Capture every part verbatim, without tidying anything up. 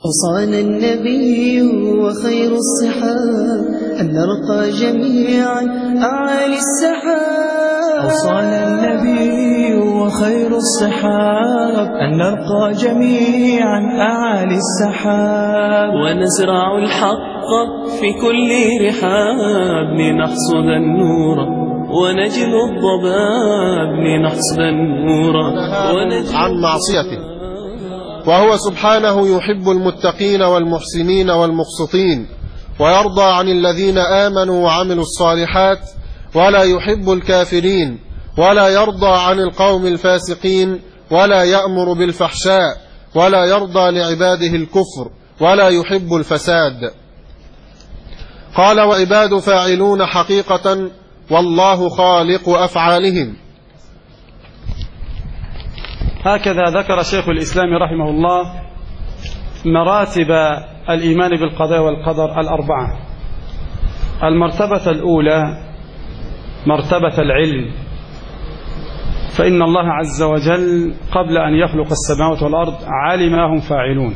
أوصانا النبي وخير الصحاب أن نرقى جميعا أعالي السحاب. أوصانا النبي وخير الصحاب أن نرقى جميعا أعالي السحاب، ونزرع الحق في كل رحاب لنحصد النور ونجل الضباب لنحصد النور ونجل عن معصيته. وهو سبحانه يحب المتقين والمحسنين والمقسطين، ويرضى عن الذين آمنوا وعملوا الصالحات، ولا يحب الكافرين، ولا يرضى عن القوم الفاسقين، ولا يأمر بالفحشاء، ولا يرضى لعباده الكفر، ولا يحب الفساد. قال: وعباد فاعلون حقيقة، والله خالق أفعالهم. هكذا ذكر شيخ الإسلام رحمه الله مراتب الإيمان بالقضاء والقدر الأربعة. المرتبة الأولى مرتبة العلم، فإن الله عز وجل قبل أن يخلق السماوات والأرض علم ما هم فاعلون.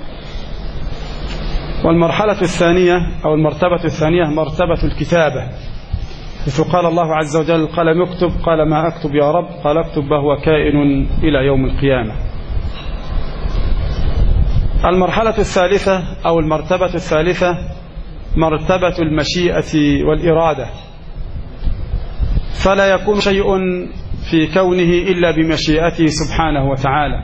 والمرحلة الثانية أو المرتبة الثانية مرتبة الكتابة، فقال الله عز وجل: قال اكتب، قال ما أكتب يا رب؟ قال اكتب وهو كائن إلى يوم القيامة. المرحلة الثالثة أو المرتبة الثالثة مرتبة المشيئة والإرادة، فلا يكون شيء في كونه إلا بمشيئته سبحانه وتعالى.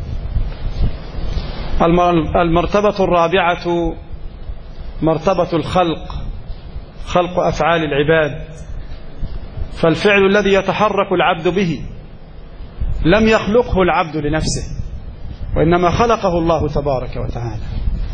المرتبة الرابعة مرتبة الخلق، خلق أفعال العباد، فالفعل الذي يتحرك العبد به لم يخلقه العبد لنفسه، وإنما خلقه الله تبارك وتعالى.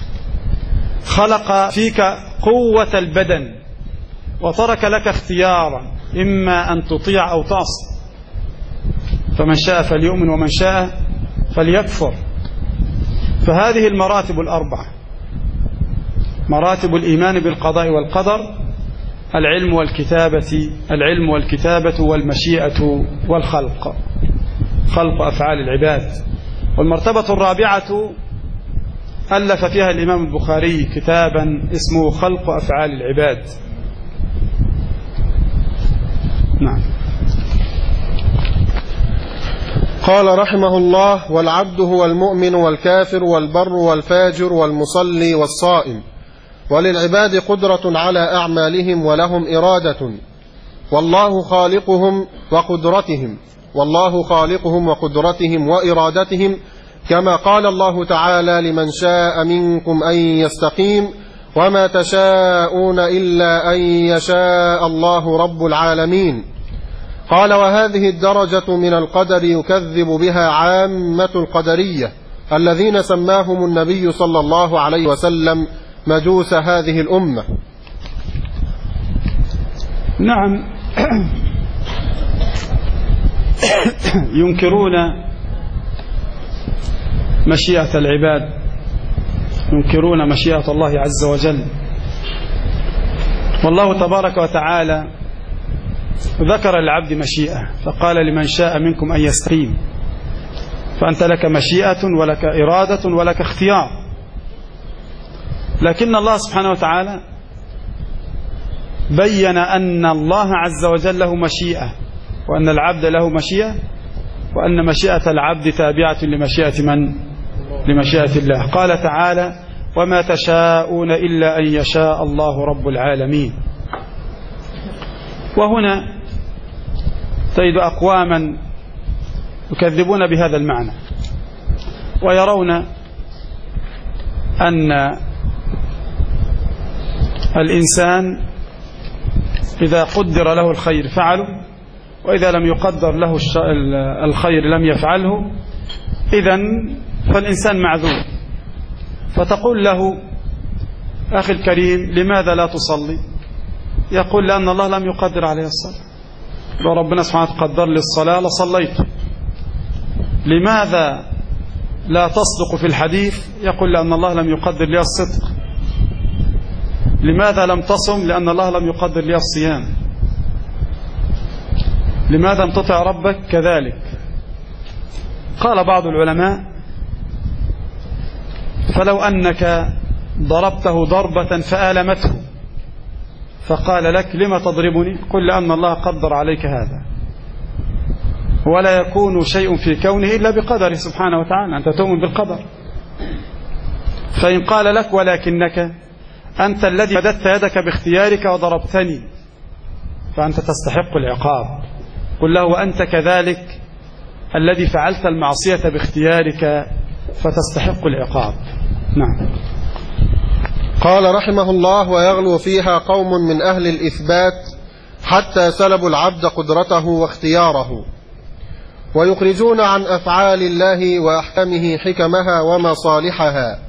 خلق فيك قوة البدن وترك لك اختيارا، إما أن تطيع أو تعصي، فمن شاء فليؤمن ومن شاء فليكفر. فهذه المراتب الأربعة، مراتب الإيمان بالقضاء والقدر: العلم والكتابة العلم والكتابة والمشيئة والخلق، خلق أفعال العباد. والمرتبة الرابعة ألف فيها الإمام البخاري كتابا اسمه خلق أفعال العباد. نعم. قال رحمه الله: والعبد هو المؤمن والكافر والبر والفاجر والمصلي والصائم، وللعباد قدرة على أعمالهم ولهم إرادة، والله خالقهم وقدرتهم والله خالقهم وقدرتهم وإرادتهم، كما قال الله تعالى: لمن شاء منكم أن يستقيم، وما تشاءون إلا أن يشاء الله رب العالمين. قال: وهذه الدرجة من القدر يكذب بها عامة القدرية الذين سماهم النبي صلى الله عليه وسلم مجوس هذه الأمة. نعم. ينكرون مشيئة العباد، ينكرون مشيئة الله عز وجل. والله تبارك وتعالى ذكر للعبد مشيئة، فقال: لمن شاء منكم أن يستقيم. فأنت لك مشيئة ولك إرادة ولك اختيار، لكن الله سبحانه وتعالى بين أن الله عز وجل له مشيئة، وأن العبد له مشيئة، وأن مشيئة العبد تابعة لمشيئة من؟ لمشيئة الله. قال تعالى: وما تشاءون إلا أن يشاء الله رب العالمين. وهنا تجد أقواما يكذبون بهذا المعنى، ويرون أن الإنسان إذا قدر له الخير فعله، وإذا لم يقدر له الخير لم يفعله، إذن فالإنسان معذور. فتقول له: أخي الكريم، لماذا لا تصلي؟ يقول: لأن الله لم يقدر عليه الصلاة، لو ربنا سبحانه قدر لي الصلاة لصليت. لماذا لا تصدق في الحديث؟ يقول: لأن الله لم يقدر لي الصدق. لماذا لم تصم؟ لأن الله لم يقدر لي الصيام. لماذا لم تطع ربك؟ كذلك. قال بعض العلماء: فلو أنك ضربته ضربة فآلمته فقال لك لما تضربني؟ قل لأن الله قدر عليك هذا، ولا يكون شيء في كونه إلا بقدره سبحانه وتعالى، أنت تؤمن بالقدر. فإن قال لك ولكنك أنت الذي مددت يدك باختيارك وضربتني فأنت تستحق العقاب، قل له وأنت كذلك الذي فعلت المعصية باختيارك فتستحق العقاب. نعم. قال رحمه الله: ويغلو فيها قوم من أهل الإثبات حتى سلبوا العبد قدرته واختياره، ويخرجون عن أفعال الله وأحكامه حكمها ومصالحها.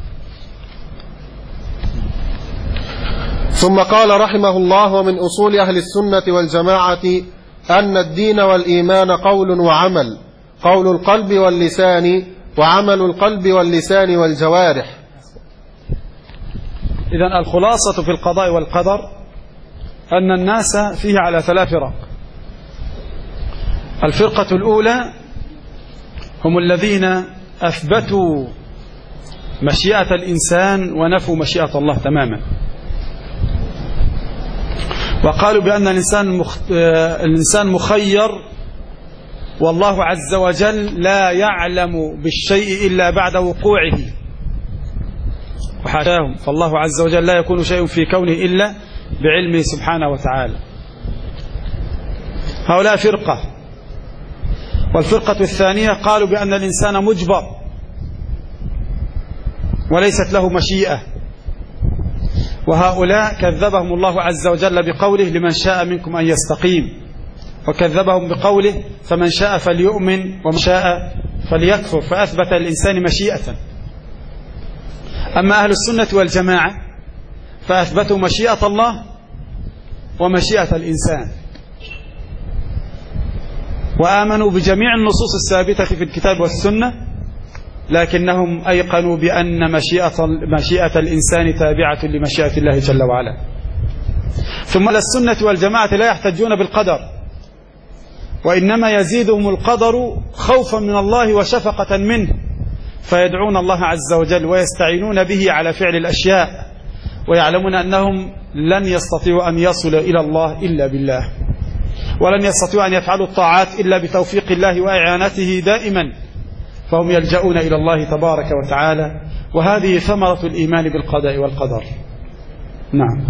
ثم قال رحمه الله: ومن أصول أهل السنة والجماعة أن الدين والإيمان قول وعمل، قول القلب واللسان، وعمل القلب واللسان والجوارح. إذن الخلاصة في القضاء والقدر أن الناس فيه على ثلاث فرق. الفرقة الأولى هم الذين أثبتوا مشيئة الإنسان ونفوا مشيئة الله تماما، وقالوا بأن الإنسان مخ... الإنسان مخير، والله عز وجل لا يعلم بالشيء إلا بعد وقوعه، وحاشاهم، فالله عز وجل لا يكون شيء في كونه إلا بعلمه سبحانه وتعالى. هؤلاء فرقة. والفرقة الثانية قالوا بأن الإنسان مجبر وليست له مشيئة، وهؤلاء كذبهم الله عز وجل بقوله: لمن شاء منكم أن يستقيم، وكذبهم بقوله: فمن شاء فليؤمن ومن شاء فليكفر، فأثبت الإنسان مشيئة. أما أهل السنة والجماعة فأثبتوا مشيئة الله ومشيئة الإنسان، وآمنوا بجميع النصوص الثابتة في الكتاب والسنة، لكنهم أيقنوا بأن مشيئة, مشيئة الإنسان تابعة لمشيئة الله جل وعلا. ثم السنة والجماعة لا يحتجون بالقدر، وإنما يزيدهم القدر خوفا من الله وشفقة منه، فيدعون الله عز وجل ويستعينون به على فعل الأشياء، ويعلمون أنهم لن يستطيعوا أن يصلوا إلى الله إلا بالله، ولن يستطيعوا أن يفعلوا الطاعات إلا بتوفيق الله وإعانته دائما، فهم يلجؤون إلى الله تبارك وتعالى، وهذه ثمرة الإيمان بالقضاء والقدر. نعم.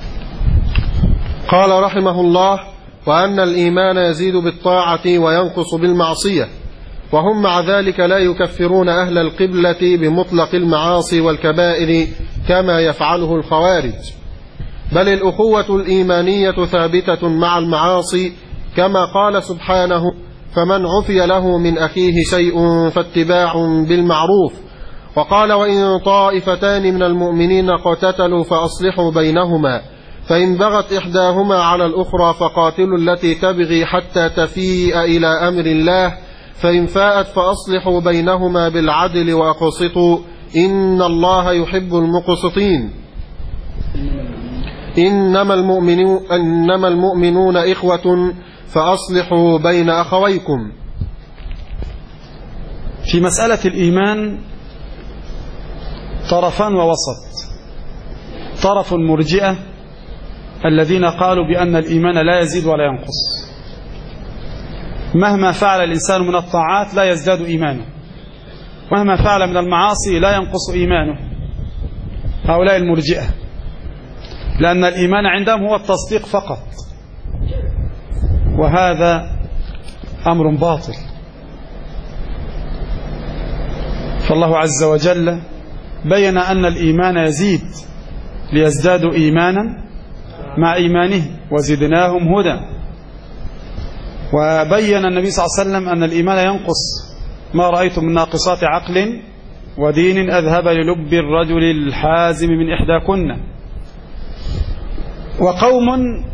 قال رحمه الله: وأن الإيمان يزيد بالطاعة وينقص بالمعصية، وهم مع ذلك لا يكفرون أهل القبلة بمطلق المعاصي والكبائر كما يفعله الخوارج، بل الأخوة الإيمانية ثابتة مع المعاصي، كما قال سبحانه: فمن عفي له من أخيه شيء فاتباع بالمعروف. وقال: وإن طائفتان من المؤمنين اقتتلوا فأصلحوا بينهما، فإن بغت إحداهما على الأخرى فقاتلوا التي تبغي حتى تفيء إلى أمر الله، فإن فاءت فأصلحوا بينهما بالعدل وأقسطوا إن الله يحب المقسطين. إنما المؤمنون, إنما المؤمنون إخوة فأصلحوا بين أخويكم. في مسألة الإيمان طرفان ووسط: طرف مرجئة الذين قالوا بأن الإيمان لا يزيد ولا ينقص، مهما فعل الإنسان من الطاعات لا يزداد إيمانه، مهما فعل من المعاصي لا ينقص إيمانه. هؤلاء المرجئة، لأن الإيمان عندهم هو التصديق فقط، وهذا أمر باطل. فالله عز وجل بين أن الإيمان يزيد ليزدادوا إيمانا مع إيمانه وزدناهم هدى، وبين النبي صلى الله عليه وسلم أن الإيمان ينقص: ما رأيت من ناقصات عقل ودين أذهب للب الرجل الحازم من إحداكن. وقوم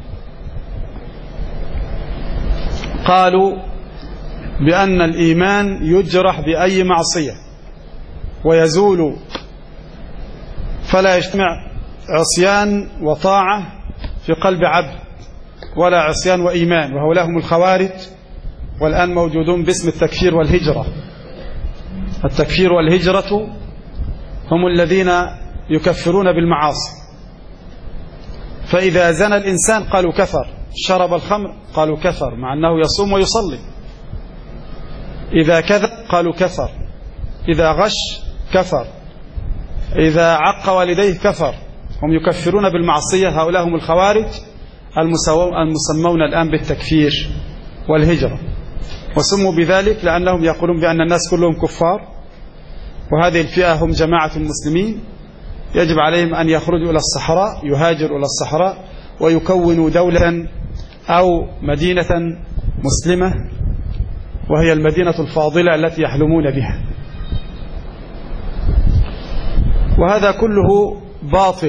قالوا بأن الإيمان يجرح بأي معصية ويزول، فلا يجتمع عصيان وطاعة في قلب عبد، ولا عصيان وإيمان، وهؤلاء هم الخوارج، والآن موجودون باسم التكفير والهجرة. التكفير والهجرة هم الذين يكفرون بالمعاصي. فإذا زنى الإنسان قالوا كفر، شرب الخمر قالوا كفر مع أنه يصوم ويصلي، إذا كذب قالوا كفر، إذا غش كفر، إذا عق والديه كفر. هم يكفرون بالمعصية. هؤلاء هم الخوارج المسمون الآن بالتكفير والهجرة، وسموا بذلك لأنهم يقولون بأن الناس كلهم كفار، وهذه الفئة هم جماعة المسلمين، يجب عليهم أن يخرجوا إلى الصحراء، يهاجروا إلى الصحراء ويكونوا دولة أو مدينة مسلمة، وهي المدينة الفاضلة التي يحلمون بها. وهذا كله باطل،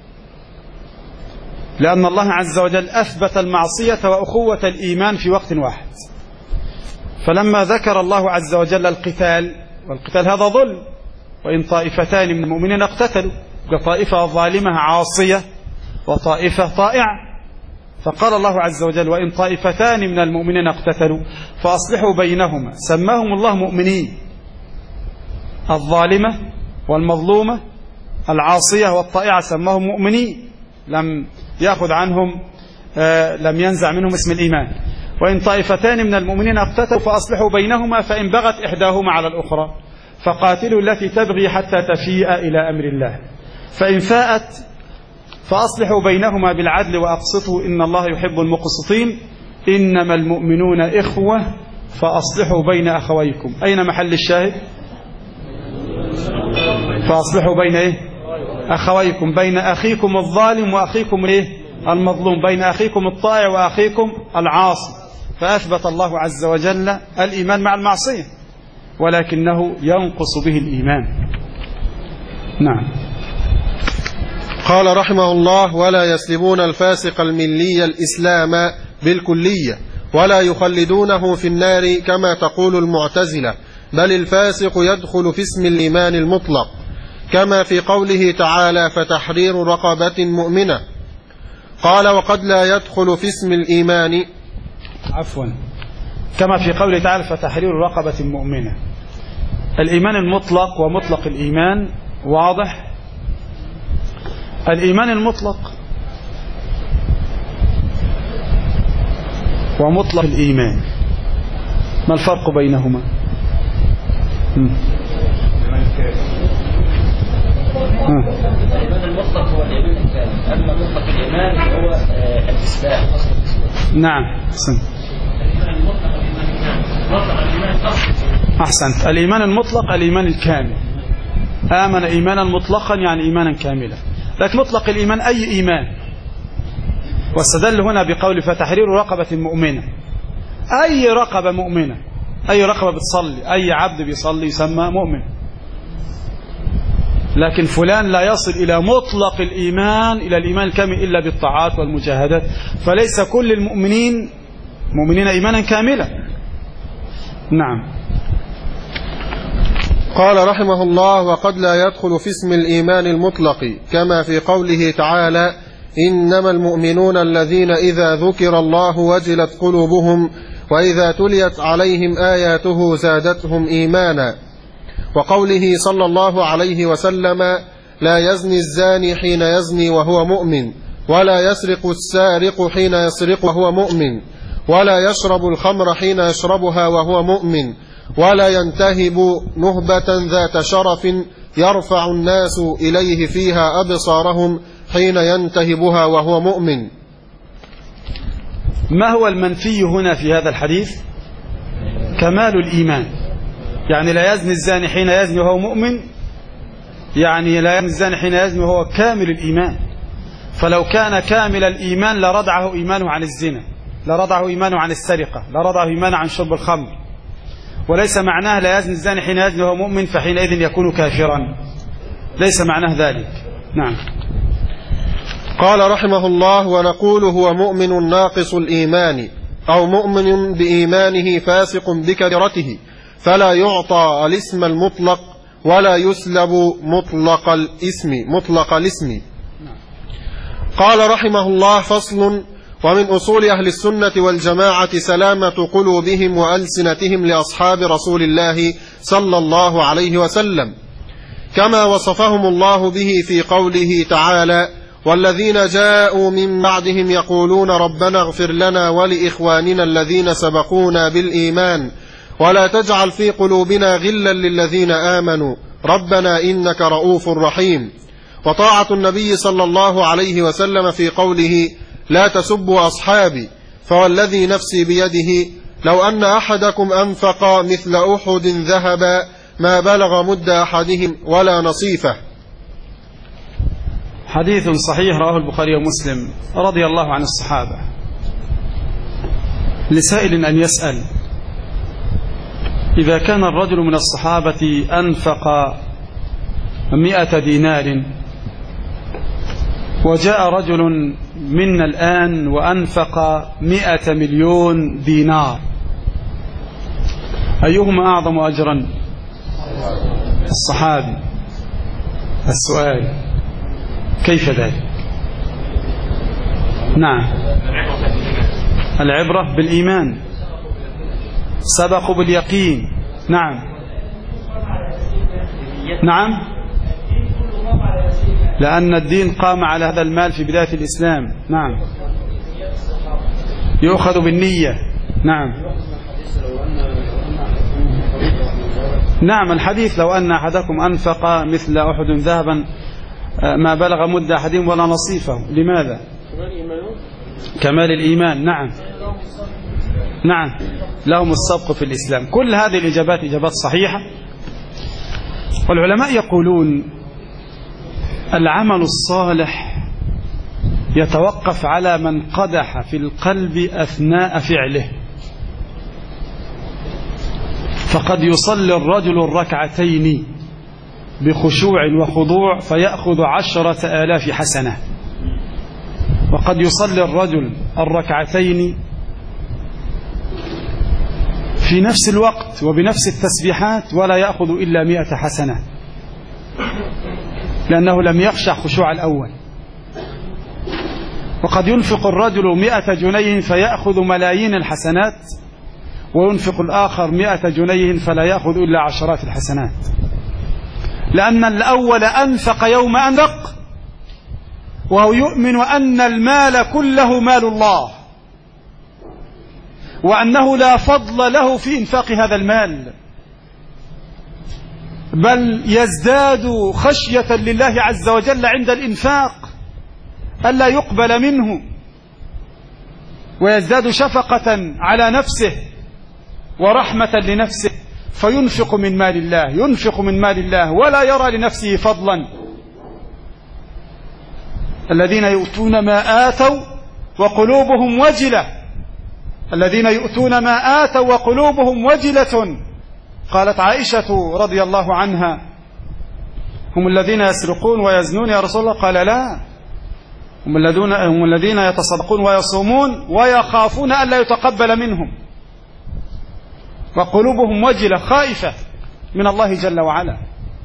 لأن الله عز وجل أثبت المعصية وأخوة الإيمان في وقت واحد. فلما ذكر الله عز وجل القتال، والقتال هذا ظلم، وإن طائفتان من المؤمنين اقتتلوا، طائفة ظالمة عاصية وطائفة طائعة، فقال الله عز وجل وإن طائفتان من المؤمنين اقتتلوا فأصلحوا بينهما، سماهم الله مؤمنين، الظالمة والمظلومة العاصية والطائعة سماهم مؤمنين، لم يأخذ عنهم آه لم ينزع منهم اسم الإيمان. وإن طائفتان من المؤمنين اقتتلوا فأصلحوا بينهما فإن بغت إحداهما على الأخرى فقاتلوا التي تبغي حتى تفيء إلى أمر الله فإن فاءت فأصلحوا بينهما بالعدل وأقسطوا إن الله يحب المقسطين إنما المؤمنون إخوة فأصلحوا بين أخويكم. أين محل الشاهد؟ فأصلحوا بين إيه؟ أخويكم، بين أخيكم الظالم وأخيكم إيه؟ المظلوم، بين أخيكم الطائع وأخيكم العاصي. فأثبت الله عز وجل الإيمان مع المعصية، ولكنه ينقص به الإيمان. نعم. قال رحمه الله ولا يسلبون الفاسق الملي الإسلام بالكلية ولا يخلدونه في النار كما تقول المعتزلة، بل الفاسق يدخل في اسم الإيمان المطلق كما في قوله تعالى فتحرير رقبة مؤمنة. قال وقد لا يدخل في اسم الإيمان عفوا كما في قوله تعالى فتحرير رقبة مؤمنة. الإيمان المطلق ومطلق الإيمان واضح. الإيمان المطلق ومطلق الإيمان ما الفرق بينهما؟ الإيمان المطلق هو الإيمان الكامل، أما مطلق الإيمان هو الإسلام. نعم أحسنت. أحسنت. الإيمان المطلق الإيمان الكامل، آمن إيمانا مطلقا يعني إيمانا كاملا. لكن مطلق الإيمان أي إيمان، واستدل هنا بقول فتحرير رقبة مؤمنة، أي رقبة مؤمنة، أي رقبة بتصلي، أي عبد بيصلي يسمى مؤمن. لكن فلان لا يصل إلى مطلق الإيمان إلى الإيمان الكامل إلا بالطاعات والمجاهدات، فليس كل المؤمنين مؤمنين إيمانا كاملا. نعم. قال رحمه الله وقد لا يدخل في اسم الإيمان المطلق كما في قوله تعالى إنما المؤمنون الذين إذا ذكر الله وجلت قلوبهم وإذا تليت عليهم آياته زادتهم إيمانا، وقوله صلى الله عليه وسلم لا يزني الزاني حين يزني وهو مؤمن ولا يسرق السارق حين يسرق وهو مؤمن ولا يشرب الخمر حين يشربها وهو مؤمن ولا ينتهب نهبة ذات شرف يرفع الناس إليه فيها أبصارهم حين ينتهبها وهو مؤمن. ما هو المنفي هنا في هذا الحديث؟ كمال الإيمان، يعني لا يزني الزاني حين يزني وهو مؤمن، يعني لا يزني الزاني حين يزني وهو كامل الإيمان. فلو كان كامل الإيمان لردعه إيمانه عن الزنا، لردعه إيمانه عن السرقة، لردعه إيمانه عن شرب الخمر، وليس معناه لا يزني الزاني حين يزني وهو مؤمن فحينئذ يكون كافرا، ليس معناه ذلك. نعم. قال رحمه الله ونقول هو مؤمن ناقص الإيمان أو مؤمن بإيمانه فاسق بكبيرته، فلا يعطى الاسم المطلق ولا يسلب مطلق الاسم مطلق الاسم. قال رحمه الله فصل ومن أصول أهل السنة والجماعة سلامة قلوبهم وألسنتهم لأصحاب رسول الله صلى الله عليه وسلم، كما وصفهم الله به في قوله تعالى: والذين جاءوا من بعدهم يقولون ربنا اغفر لنا ولإخواننا الذين سبقونا بالإيمان ولا تجعل في قلوبنا غلا للذين آمنوا ربنا إنك رؤوف رحيم. وطاعة النبي صلى الله عليه وسلم في قوله: لا تسبوا أصحابي فوالذي نفسي بيده لو أن أحدكم أنفق مثل أحد ذهبا ما بلغ مد أحدهم ولا نصيفه. حديث صحيح رواه البخاري ومسلم رضي الله عن الصحابة. لسائل أن يسأل: إذا كان الرجل من الصحابة أنفق مئة دينار وجاء رجل منا الآن وأنفق مئة مليون دينار، أيهما أعظم أجرا؟ الصحابي. السؤال: كيف ذلك؟ نعم، العبرة بالإيمان، سبقوا باليقين. نعم نعم لأن الدين قام على هذا المال في بداية الإسلام. نعم، يؤخذ بالنية. نعم نعم الحديث: لو أن أحدكم أنفق مثل أحد ذهبا ما بلغ مد أحدهم ولا نصيفه. لماذا؟ كمال الإيمان. نعم نعم لهم السبق في الإسلام. كل هذه الإجابات إجابات صحيحة. والعلماء يقولون: العمل الصالح يتوقف على من قدح في القلب أثناء فعله. فقد يصلي الرجل الركعتين بخشوع وخضوع فيأخذ عشرة آلاف حسنة، وقد يصلي الرجل الركعتين في نفس الوقت وبنفس التسبيحات ولا يأخذ إلا مئة حسنة، لأنه لم يخشع خشوع الأول. وقد ينفق الرجل مئة جنيه فيأخذ ملايين الحسنات، وينفق الآخر مئة جنيه فلا يأخذ إلا عشرات الحسنات، لأن الأول أنفق يوم أنفق وهو يؤمن أن المال كله مال الله، وأنه لا فضل له في إنفاق هذا المال، بل يزداد خشية لله عز وجل عند الإنفاق ألا يقبل منه، ويزداد شفقة على نفسه ورحمة لنفسه، فينفق من مال الله ينفق من مال الله ولا يرى لنفسه فضلا. الذين يؤتون ما آتوا وقلوبهم وجلة الذين يؤتون ما آتوا وقلوبهم وجلة قالت عائشة رضي الله عنها: هم الذين يسرقون ويزنون يا رسول الله؟ قال: لا، هم الذين هم الذين يتصدقون ويصومون ويخافون ألا يتقبل منهم، وقلوبهم وجلة خائفة من الله جل وعلا.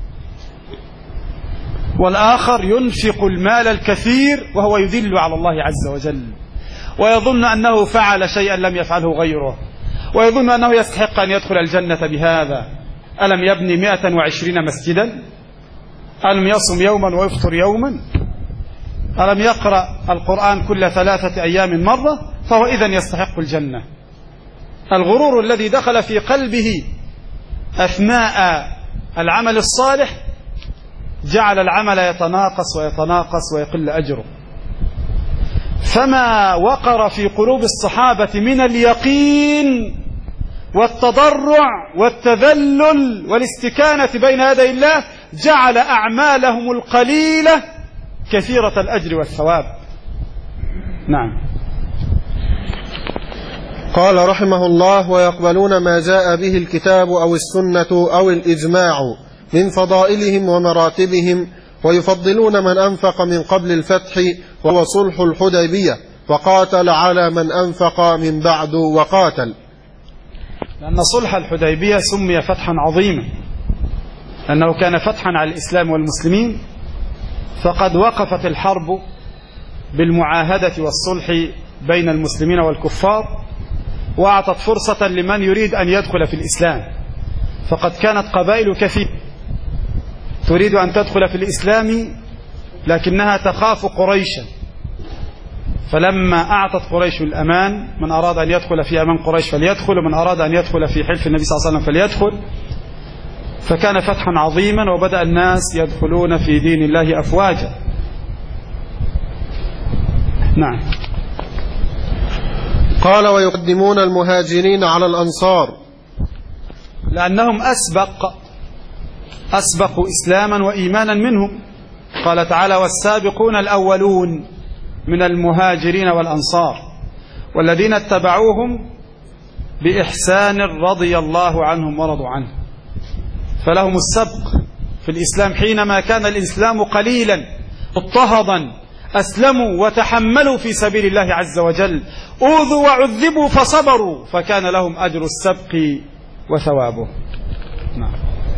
والآخر ينفق المال الكثير وهو يدل على الله عز وجل، ويظن أنه فعل شيئا لم يفعله غيره، ويظن أنه يستحق أن يدخل الجنة بهذا. ألم يبني مئة وعشرين مسجدا؟ ألم يصم يوما ويفطر يوما؟ ألم يقرأ القرآن كل ثلاثة أيام مرة؟ فهو إذن يستحق الجنة. الغرور الذي دخل في قلبه أثناء العمل الصالح جعل العمل يتناقص ويتناقص ويقل أجره. فما وقر في قلوب الصحابة من اليقين والتضرع والتذلل والاستكانة بين يدي الله جعل أعمالهم القليلة كثيرة الأجر والثواب. نعم. قال رحمه الله: ويقبلون ما جاء به الكتاب أو السنة أو الإجماع من فضائلهم ومراتبهم، ويفضلون من أنفق من قبل الفتح وهو صلح الحديبية، وقاتل على من أنفق من بعد وقاتل. لأن صلح الحديبية سمي فتحا عظيما لأنه كان فتحا على الإسلام والمسلمين، فقد وقفت الحرب بالمعاهدة والصلح بين المسلمين والكفار، وأعطت فرصة لمن يريد أن يدخل في الإسلام. فقد كانت قبائل كثيرة تريد أن تدخل في الإسلام لكنها تخاف قريشا، فلما أعطت قريش الأمان، من أراد أن يدخل في أمان قريش فليدخل، ومن أراد أن يدخل في حلف النبي صلى الله عليه وسلم فليدخل، فكان فتحا عظيما وبدأ الناس يدخلون في دين الله أفواجا. نعم. قال ويقدمون المهاجرين على الأنصار لأنهم أسبق أسبقوا إسلاما وإيمانا منهم. قال تعالى والسابقون الأولون من المهاجرين والأنصار والذين اتبعوهم بإحسان رضي الله عنهم ورضوا عنه، فلهم السبق في الإسلام. حينما كان الإسلام قليلا اضطهدا أسلموا وتحملوا في سبيل الله عز وجل، أوذوا وعذبوا فصبروا، فكان لهم أجر السبق وثوابه. نعم.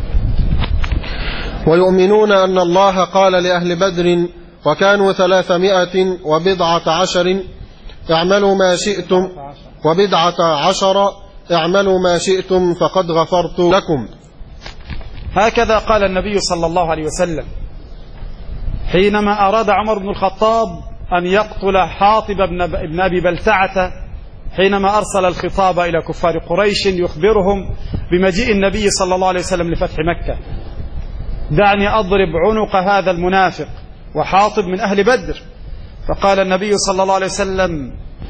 ويؤمنون أن الله قال لأهل بدر وكانوا ثلاثمائة وبضعة عشر اعملوا ما شئتم وبضعة عشر اعملوا ما شئتم فقد غفرت لكم. هكذا قال النبي صلى الله عليه وسلم حينما أراد عمر بن الخطاب أن يقتل حاطب بن أبي بلتعة، حينما أرسل الخطاب إلى كفار قريش يخبرهم بمجيء النبي صلى الله عليه وسلم لفتح مكة: دعني أضرب عنق هذا المنافق، وحاطب من أهل بدر. فقال النبي صلى الله عليه وسلم: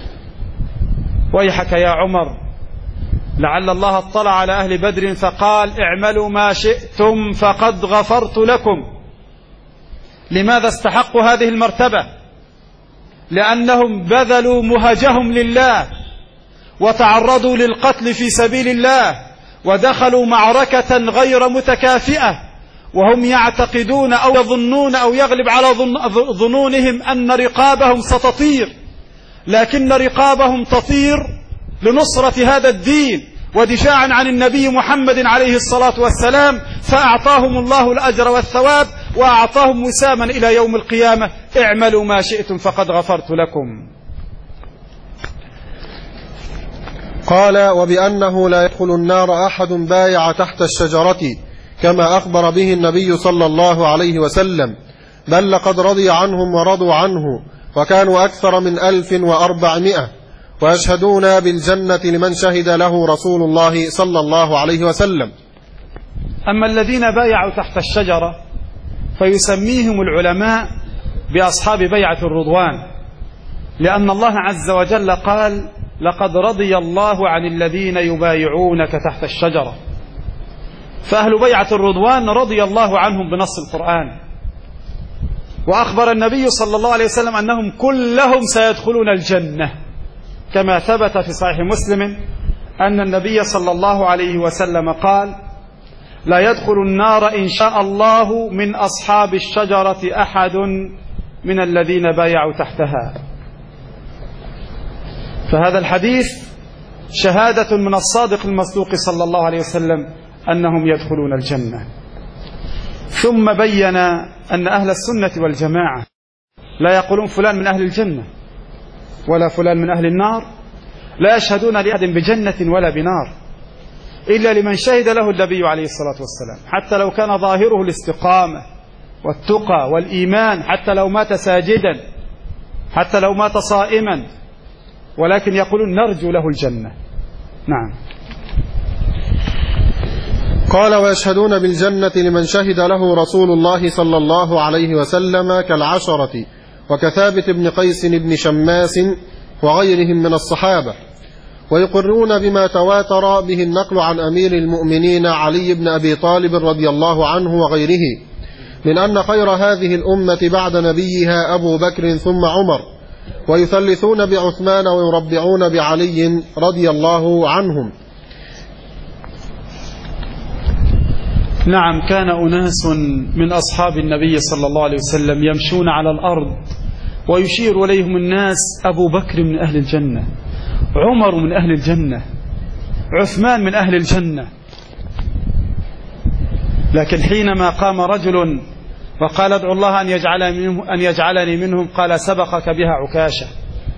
ويحك يا عمر، لعل الله اطلع على أهل بدر فقال اعملوا ما شئتم فقد غفرت لكم. لماذا استحقوا هذه المرتبة؟ لأنهم بذلوا مهجهم لله وتعرضوا للقتل في سبيل الله ودخلوا معركة غير متكافئة، وهم يعتقدون أو يظنون أو يغلب على ظنونهم أن رقابهم ستطير، لكن رقابهم تطير لنصرة هذا الدين ودفاعا عن النبي محمد عليه الصلاة والسلام، فأعطاهم الله الأجر والثواب وأعطاهم وساما إلى يوم القيامة: اعملوا ما شئتم فقد غفرت لكم. قال وبأنه لا يدخل النار أحد بايع تحت الشجرة كما أخبر به النبي صلى الله عليه وسلم، بل لقد رضي عنهم ورضوا عنه وكانوا أكثر من ألف وأربعمائة، ويشهدون بالجنة لمن شهد له رسول الله صلى الله عليه وسلم. أما الذين بايعوا تحت الشجرة فيسميهم العلماء بأصحاب بيعة الرضوان، لأن الله عز وجل قال: لقد رضي الله عن الذين يبايعونك تحت الشجرة. فأهل بيعة الرضوان رضي الله عنهم بنص القرآن. وأخبر النبي صلى الله عليه وسلم أنهم كلهم سيدخلون الجنة، كما ثبت في صحيح مسلم أن النبي صلى الله عليه وسلم قال: لا يدخل النار إن شاء الله من أصحاب الشجرة أحد من الذين بايعوا تحتها. فهذا الحديث شهادة من الصادق المصدوق صلى الله عليه وسلم أنهم يدخلون الجنة. ثم بين أن أهل السنة والجماعة لا يقولون فلان من أهل الجنة ولا فلان من أهل النار، لا يشهدون لأحد بجنة ولا بنار إلا لمن شهد له النبي عليه الصلاة والسلام، حتى لو كان ظاهره الاستقامة والتقى والإيمان، حتى لو مات ساجدا، حتى لو مات صائما، ولكن يقولون نرجو له الجنة. نعم. قال ويشهدون بالجنة لمن شهد له رسول الله صلى الله عليه وسلم كالعشرة وكثابت بن قيس بن شماس وغيرهم من الصحابة، ويقرون بما تواتر به النقل عن أمير المؤمنين علي بن أبي طالب رضي الله عنه وغيره من أن خير هذه الأمة بعد نبيها أبو بكر ثم عمر، ويثلثون بعثمان ويربعون بعلي رضي الله عنهم. نعم. كان أناس من أصحاب النبي صلى الله عليه وسلم يمشون على الأرض ويشير إليهم الناس: أبو بكر من أهل الجنة، عمر من أهل الجنة، عثمان من أهل الجنة. لكن حينما قام رجل وقال: ادعو الله أن يجعلني منهم, أن يجعلني منهم قال: سبقك بها عكاشة،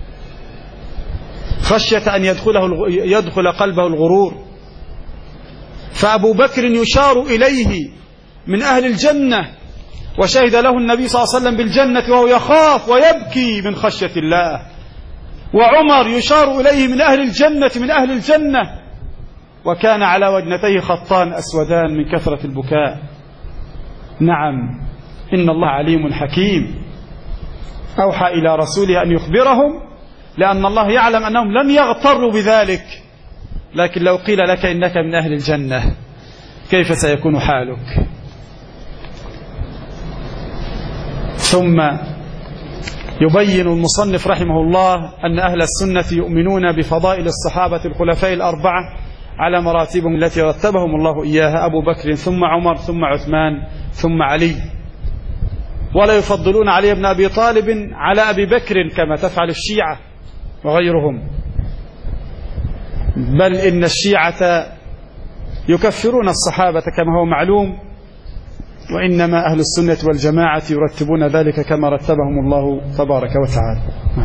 خشية أن يدخله يدخل قلبه الغرور. فأبو بكر يشار إليه من أهل الجنة، وشهد له النبي صلى الله عليه وسلم بالجنة وهو يخاف ويبكي من خشية الله. وعمر يشار إليه من أهل الجنة من أهل الجنة، وكان على وجنتيه خطان أسودان من كثرة البكاء. نعم، إن الله عليم حكيم، أوحى إلى رسوله أن يخبرهم، لأن الله يعلم أنهم لن يغتروا بذلك. لكن لو قيل لك إنك من أهل الجنة كيف سيكون حالك؟ ثم يبين المصنف رحمه الله أن أهل السنة يؤمنون بفضائل الصحابة الخلفاء الأربعة على مراتبهم التي رتبهم الله إياها، أبو بكر ثم عمر ثم عثمان ثم علي، ولا يفضلون علي بن أبي طالب على أبي بكر كما تفعل الشيعة وغيرهم، بل إن الشيعة يكفرون الصحابة كما هو معلوم، وإنما أهل السنة والجماعة يرتبون ذلك كما رتبهم الله تبارك وتعالى.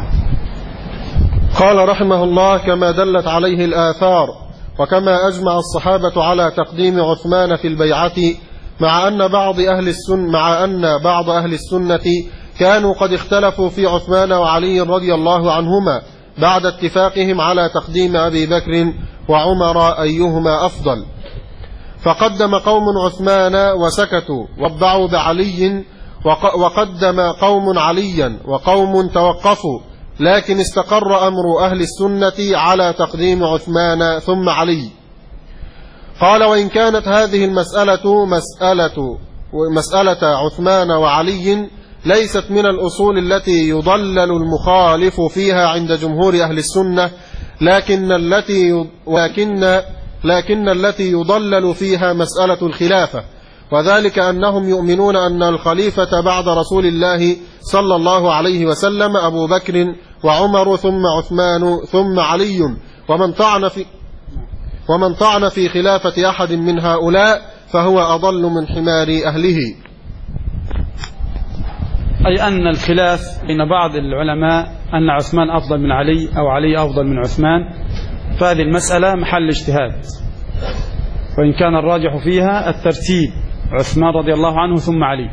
قال رحمه الله: كما دلت عليه الآثار، وكما أجمع الصحابة على تقديم عثمان في البيعة، مع أن بعض أهل السنة مع أن بعض أهل السنة كانوا قد اختلفوا في عثمان وعلي رضي الله عنهما بعد اتفاقهم على تقديم أبي بكر وعمر أيهما أفضل، فقدم قوم عثمان وسكتوا واتبعوا بعلي، وقدم قوم عليا وقوم توقفوا، لكن استقر أمر أهل السنة على تقديم عثمان ثم علي. قال: وإن كانت هذه المسألة مسألة, مسألة عثمان وعلي ليست من الأصول التي يضلل المخالف فيها عند جمهور أهل السنة، لكن التي لكن لكن التي يضلل فيها مسألة الخلافة، وذلك أنهم يؤمنون أن الخليفة بعد رسول الله صلى الله عليه وسلم أبو بكر وعمر ثم عثمان ثم علي، ومن طعن في ومن طعن في خلافة أحد من هؤلاء فهو أضل من حمار أهله. أي أن الخلاف بين بعض العلماء أن عثمان أفضل من علي أو علي أفضل من عثمان، فهذه المسألة محل اجتهاد، وإن كان الراجح فيها الترتيب، عثمان رضي الله عنه ثم علي.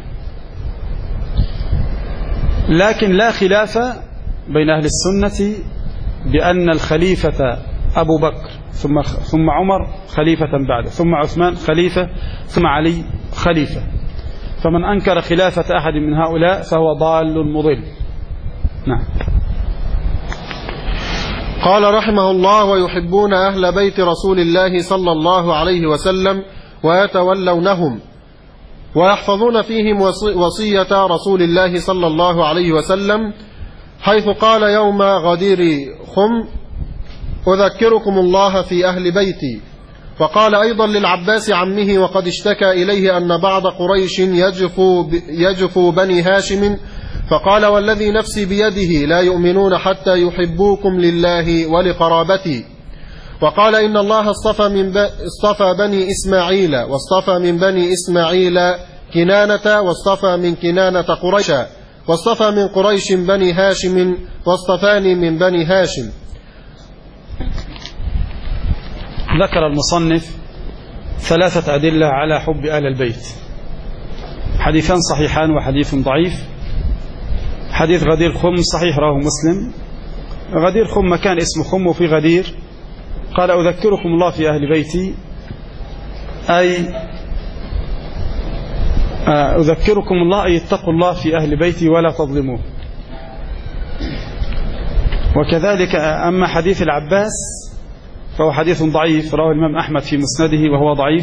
لكن لا خلاف بين أهل السنة بأن الخليفة أبو بكر ثم ثم عمر خليفة بعده، ثم عثمان خليفة، ثم علي خليفة، فمن أنكر خلافة أحد من هؤلاء فهو ضال مضل. نعم. قال رحمه الله: ويحبون أهل بيت رسول الله صلى الله عليه وسلم ويتولونهم ويحفظون فيهم وصية رسول الله صلى الله عليه وسلم، حيث قال يوم غدير خم: أذكركم الله في أهل بيتي. وقال أيضا للعباس عمه وقد اشتكى إليه أن بعض قريش يجفو, يجفو بني هاشم، فقال: والذي نفسي بيده لا يؤمنون حتى يحبوكم لله ولقرابتي. وقال: إن الله اصطفى, من ب... اصطفى بني إسماعيل، واصطفى من بني إسماعيل كنانة، واصطفى من كنانة قريشا، واصطفى من قريش بني هاشم، واصطفاني من بني هاشم. ذكر المصنف ثلاثة أدلة على حب آل البيت، حديثان صحيحان وحديث ضعيف. حديث غدير خم صحيح، رواه مسلم. غدير خم مكان اسمه خم، وفي غدير قال: أذكركم الله في أهل بيتي، أي أذكركم الله أي اتقوا الله في أهل بيتي ولا تظلموه. وكذلك أما حديث العباس فهو حديث ضعيف، رواه الإمام أحمد في مسنده وهو ضعيف،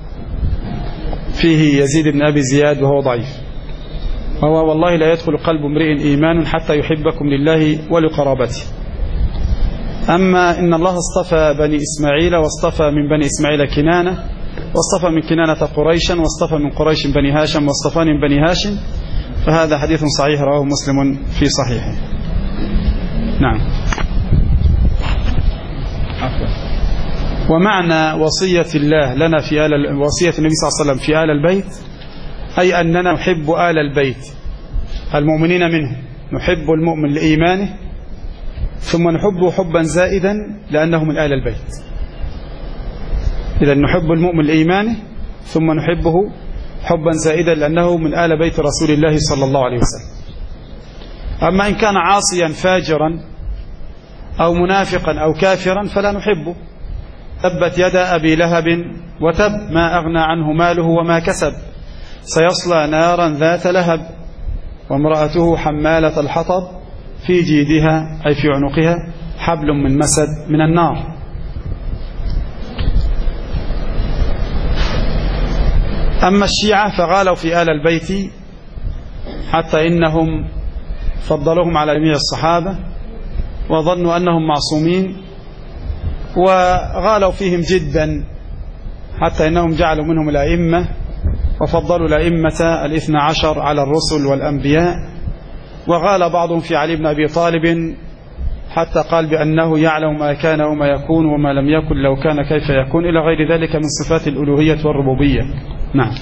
فيه يزيد بن أبي زياد وهو ضعيف، وهو: والله لا يدخل قلب امرئ إيمان حتى يحبكم لله ولقرابته. أما إن الله اصطفى بني إسماعيل، واصطفى من بني إسماعيل كنانة، واصطفى من كنانة قريشا، واصطفى من قريش بني هاشم، واصطفاني من بني هاشم، فهذا حديث صحيح رواه مسلم في صحيحه. نعم. ومعنى وصية الله لنا في آل وصية النبي صلى الله عليه وسلم في آل البيت، أي أننا نحب آل البيت المؤمنين منه، نحب المؤمن لإيمانه، ثم نحبه حبا زائدا لأنه من آل البيت. إذا نحب المؤمن لإيمانه، ثم نحبه حبا زائدا لأنه من آل بيت رسول الله صلى الله عليه وسلم. أما إن كان عاصيا فاجرا أو منافقا أو كافرا فلا نحبه. تبت يد أبي لهب وتب ما أغنى عنه ماله وما كسب سيصلى نارا ذات لهب وامرأته حمالة الحطب في جيدها أي في عنقها حبل من مسد من النار. أما الشيعة فغالوا في آل البيت حتى إنهم فضلوهم على جميع الصحابة وظنوا أنهم معصومين، وغالوا فيهم جدا حتى إنهم جعلوا منهم الأئمة وفضلوا الأئمة الاثنى عشر على الرسل والأنبياء. وغال بعضهم في علي بن أبي طالب حتى قال بأنه يعلم ما كان وما يكون وما لم يكن لو كان كيف يكون إلى غير ذلك من صفات الألوهية والربوبية. نعم.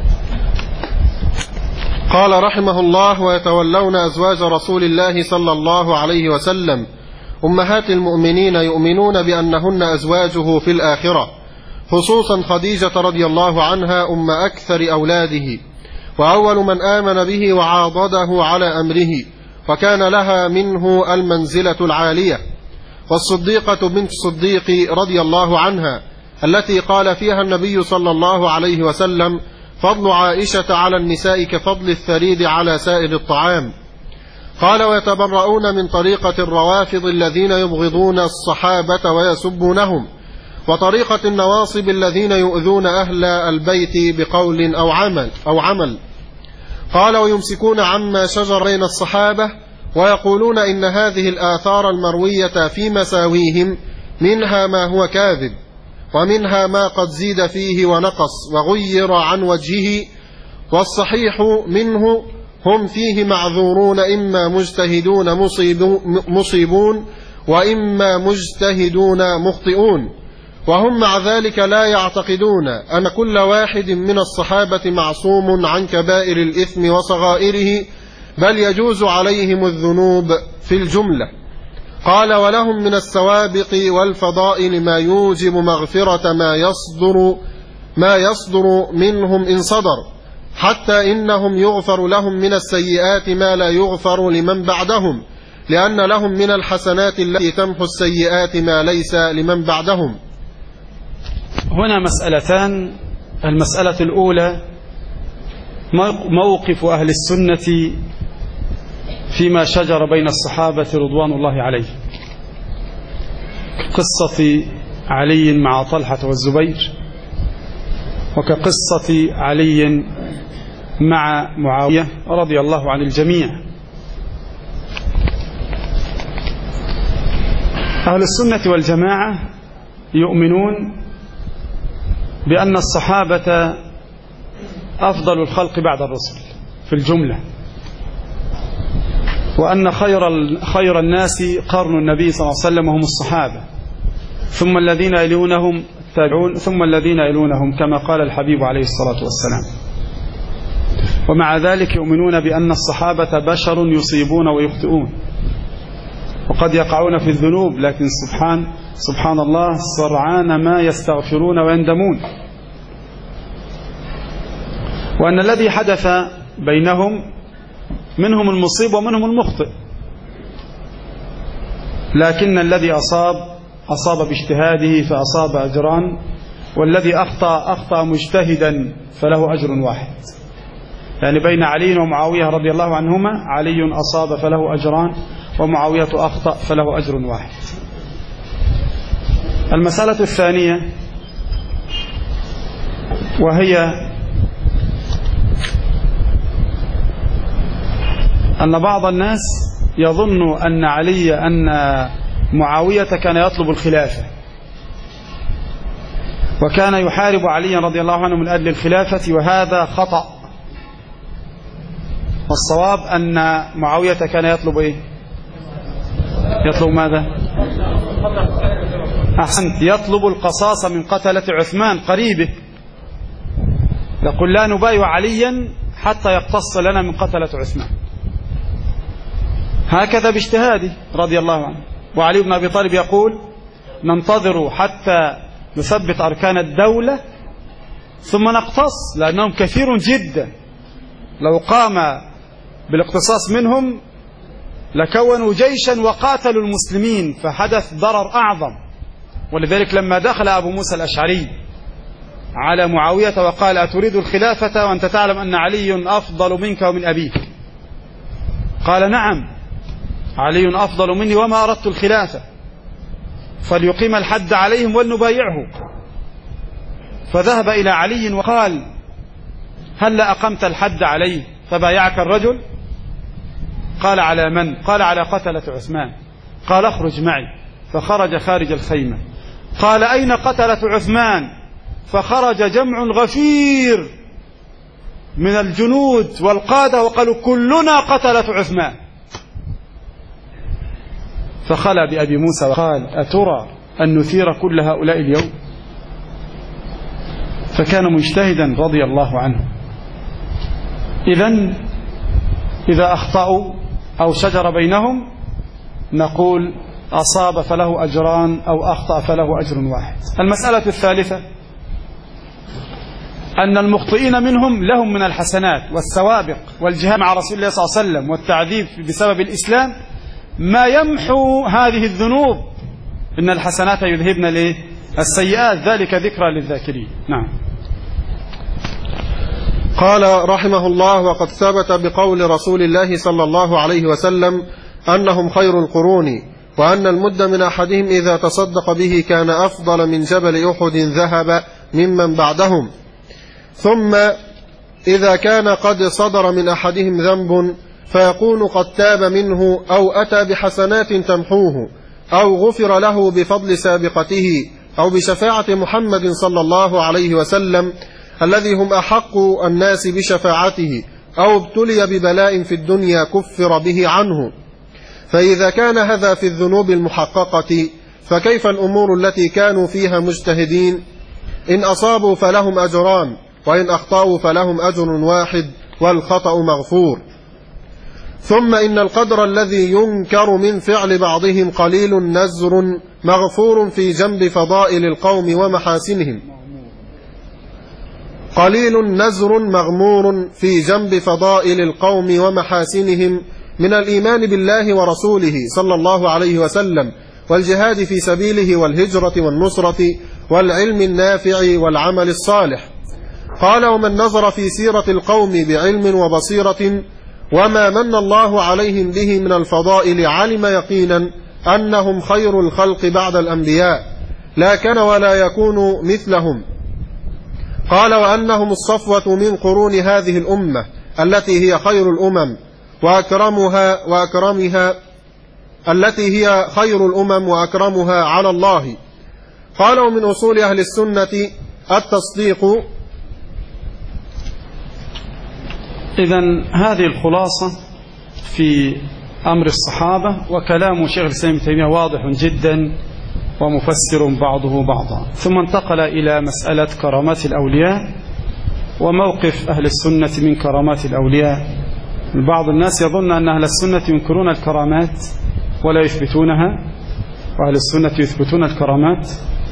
قال رحمه الله: ويتولون أزواج رسول الله صلى الله عليه وسلم أمهات المؤمنين يؤمنون بأنهن أزواجه في الآخرة، خصوصا خديجة رضي الله عنها أم أكثر أولاده، وأول من آمن به وعاضده على أمره، وكان لها منه المنزلة العالية. والصديقة بنت الصديق رضي الله عنها التي قال فيها النبي صلى الله عليه وسلم: فضل عائشة على النساء كفضل الثريد على سائر الطعام. قال: ويتبرؤون من طريقة الروافض الذين يبغضون الصحابة ويسبونهم، وطريقة النواصب الذين يؤذون أهل البيت بقول أو عمل, أو عمل. قال: ويمسكون عما شجر بين الصحابة ويقولون إن هذه الآثار المروية في مساويهم منها ما هو كاذب، ومنها ما قد زيد فيه ونقص وغير عن وجهه، والصحيح منه هم فيه معذورون، إما مجتهدون مصيبون وإما مجتهدون مخطئون. وهم مع ذلك لا يعتقدون أن كل واحد من الصحابة معصوم عن كبائر الإثم وصغائره، بل يجوز عليهم الذنوب في الجملة. قال: ولهم من السوابق والفضائل ما يوجب مغفرة ما يصدر, ما يصدر منهم إن صدر، حتى إنهم يغفر لهم من السيئات ما لا يغفر لمن بعدهم، لأن لهم من الحسنات التي تمحو السيئات ما ليس لمن بعدهم. هنا مسألتان. المسألة الأولى موقف أهل السنة فيما شجر بين الصحابة رضوان الله عليه، كقصة علي مع طلحة والزبير، وكقصة علي مع معاوية رضي الله عن الجميع. أهل السنة والجماعة يؤمنون بأن الصحابة أفضل الخلق بعد الرسل في الجملة، وأن خير خير الناس قرن النبي صلى الله عليه وسلم هم الصحابة، ثم الذين يلونهم التابعون، ثم الذين يلونهم، كما قال الحبيب عليه الصلاة والسلام. ومع ذلك يؤمنون بأن الصحابة بشر يصيبون ويخطئون، وقد يقعون في الذنوب، لكن سبحان سبحان الله سرعان ما يستغفرون ويندمون. وأن الذي حدث بينهم منهم المصيب ومنهم المخطئ، لكن الذي أصاب أصاب باجتهاده فأصاب أجران، والذي أخطأ أخطأ مجتهدا فله أجر واحد. يعني بين علي ومعاوية رضي الله عنهما علي أصاب فله أجران، ومعاوية أخطأ فله أجر واحد. المسألة الثانية وهي أن بعض الناس يظن أن علي أن معاوية كان يطلب الخلافة، وكان يحارب علي رضي الله عنه من أجل الخلافة، وهذا خطأ. والصواب أن معاوية كان يطلب إيه؟ يطلب ماذا؟ أحسنت، يطلب القصاص من قتلة عثمان قريبه. يقول: لا نبايع عليا حتى يقتص لنا من قتلة عثمان. هكذا باجتهاده رضي الله عنه. وعلي بن أبي طالب يقول: ننتظر حتى نثبت أركان الدولة ثم نقتص لأنهم كثير جدا، لو قام بالاقتصاص منهم لكونوا جيشا وقاتلوا المسلمين فحدث ضرر أعظم. ولذلك لما دخل أبو موسى الأشعري على معاوية وقال أتريد الخلافة وأنت تعلم أن علي أفضل منك ومن أبيك؟ قال نعم علي أفضل مني وما أردت الخلافة، فليقيم الحد عليهم ولنبايعه. فذهب إلى علي وقال هل أقمت الحد عليه فبايعك الرجل؟ قال على من؟ قال على قتلة عثمان. قال اخرج معي، فخرج خارج الخيمة. قال أين قتلة عثمان؟ فخرج جمع غفير من الجنود والقادة وقالوا كلنا قتلة عثمان. فخلى بأبي موسى وقال أترى أن نثير كل هؤلاء اليوم؟ فكان مجتهدا رضي الله عنه. إذن إذا أخطأوا أو شجر بينهم نقول أصاب فله أجران أو أخطأ فله أجر واحد. المسألة الثالثة أن المخطئين منهم لهم من الحسنات والسوابق والجهاد مع رسول الله صلى الله عليه وسلم والتعذيب بسبب الإسلام ما يمحو هذه الذنوب. إن الحسنات يذهبن ليه السيئات، ذلك ذكرى للذاكرين. نعم. قال رحمه الله وقد ثبت بقول رسول الله صلى الله عليه وسلم أنهم خير القرون، وأن المد من أحدهم إذا تصدق به كان أفضل من جبل أحد ذهب ممن بعدهم. ثم إذا كان قد صدر من أحدهم ذنب فيكون قد تاب منه أو أتى بحسنات تمحوه أو غفر له بفضل سابقته أو بشفاعة محمد صلى الله عليه وسلم الذي هم أحق الناس بشفاعته، أو ابتلي ببلاء في الدنيا كفر به عنه. فإذا كان هذا في الذنوب المحققة فكيف الأمور التي كانوا فيها مجتهدين؟ إن أصابوا فلهم أجران، وإن أخطأوا فلهم أجر واحد والخطأ مغفور. ثم إن القدر الذي ينكر من فعل بعضهم قليل نزر مغفور في جنب فضائل القوم ومحاسنهم قليل نزر مغمور في جنب فضائل القوم ومحاسنهم من الإيمان بالله ورسوله صلى الله عليه وسلم والجهاد في سبيله والهجرة والنصرة والعلم النافع والعمل الصالح. قال ومن نظر في سيرة القوم بعلم وبصيرة وما من الله عليهم به من الفضائل علم يقينا أنهم خير الخلق بعد الأنبياء لا كان ولا يكون مثلهم. قال وأنهم الصفوة من قرون هذه الأمة التي هي خير الأمم وأكرمها وأكرمها التي هي خير الأمم وأكرمها على الله. قال ومن أصول أهل السنة التصديق. إذن هذه الخلاصة في أمر الصحابة، وكلام شيخ الإسلام ابن تيمية واضح جدا ومفسر بعضه بعضا. ثم انتقل إلى مسألة كرامات الأولياء وموقف أهل السنة من كرامات الأولياء. بعض الناس يظن أن أهل السنة ينكرون الكرامات ولا يثبتونها، وأهل السنة يثبتون الكرامات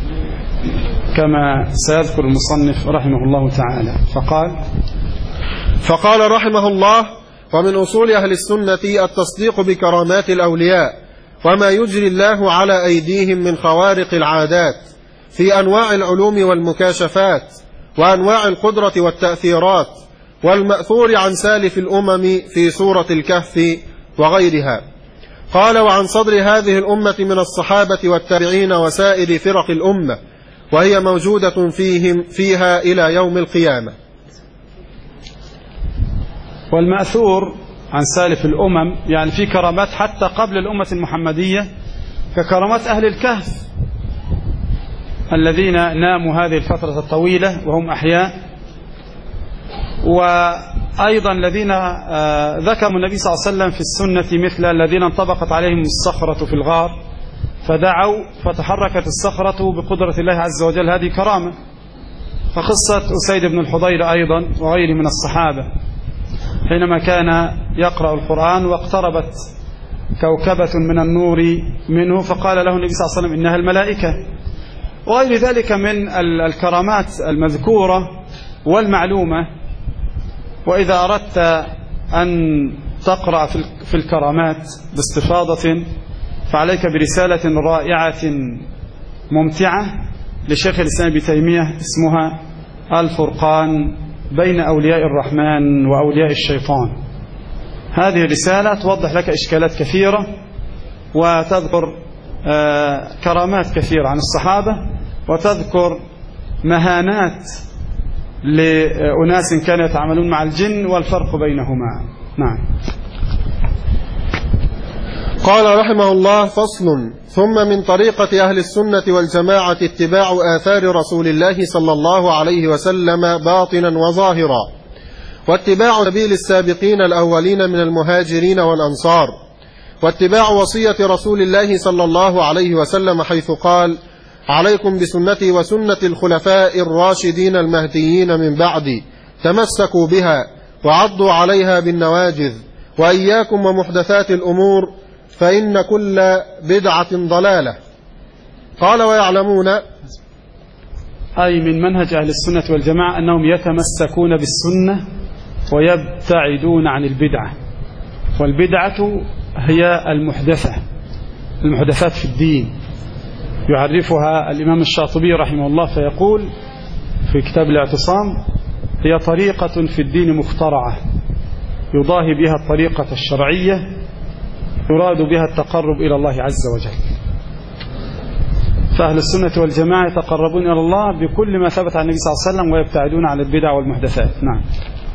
كما سيذكر المصنف رحمه الله تعالى. فقال فقال رحمه الله ومن أصول أهل السنة التصديق بكرامات الأولياء وما يجري الله على أيديهم من خوارق العادات في أنواع العلوم والمكاشفات وأنواع القدرة والتأثيرات والمأثور عن سالف الأمم في سورة الكهف وغيرها. قال وعن صدر هذه الأمة من الصحابة والتابعين وسائر فرق الأمة، وهي موجودة فيهم فيها إلى يوم القيامة. والمأثور عن سالف الأمم يعني في كرامات حتى قبل الأمة المحمدية ككرامات أهل الكهف الذين ناموا هذه الفترة الطويلة وهم أحياء، وأيضا الذين ذكروا النبي صلى الله عليه وسلم في السنة مثل الذين انطبقت عليهم الصخرة في الغار فدعوا فتحركت الصخرة بقدرة الله عز وجل، هذه كرامة. فقصة أسيد بن الحضير أيضا وغيره من الصحابة حينما كان يقرأ القرآن واقتربت كوكبة من النور منه فقال له النبي صلى الله عليه وسلم إنها الملائكة، وغير ذلك من الكرامات المذكورة والمعلومة. وإذا أردت أن تقرأ في الكرامات باستفاضة فعليك برسالة رائعة ممتعة لشيخ الإسلام ابن تيمية اسمها الفرقان بين أولياء الرحمن وأولياء الشيطان. هذه الرسالة توضح لك إشكالات كثيرة وتذكر كرامات كثيرة عن الصحابة وتذكر مهانات لأناس كانوا يتعاملون مع الجن والفرق بينهما. نعم. قال رحمه الله: فصل. ثم من طريقة أهل السنة والجماعة اتباع آثار رسول الله صلى الله عليه وسلم باطنا وظاهرا، واتباع سبيل السابقين الأولين من المهاجرين والأنصار، واتباع وصية رسول الله صلى الله عليه وسلم حيث قال: عليكم بسنتي وسنة الخلفاء الراشدين المهديين من بعدي، تمسكوا بها وعضوا عليها بالنواجذ، وإياكم ومحدثات الأمور فإن كل بدعة ضلالة. قال: ويعلمون، أي من منهج أهل السنة والجماعة أنهم يتمسكون بالسنة ويبتعدون عن البدعة. والبدعة هي المحدثة، المحدثات في الدين، يعرفها الإمام الشاطبي رحمه الله فيقول في كتاب الاعتصام: هي طريقة في الدين مخترعة يضاهي بها الطريقة الشرعية يراد بها التقرب إلى الله عز وجل. فأهل السنة والجماعة يتقربون إلى الله بكل ما ثبت عن النبي صلى الله عليه وسلم ويبتعدون عن البدع والمحدثات. نعم.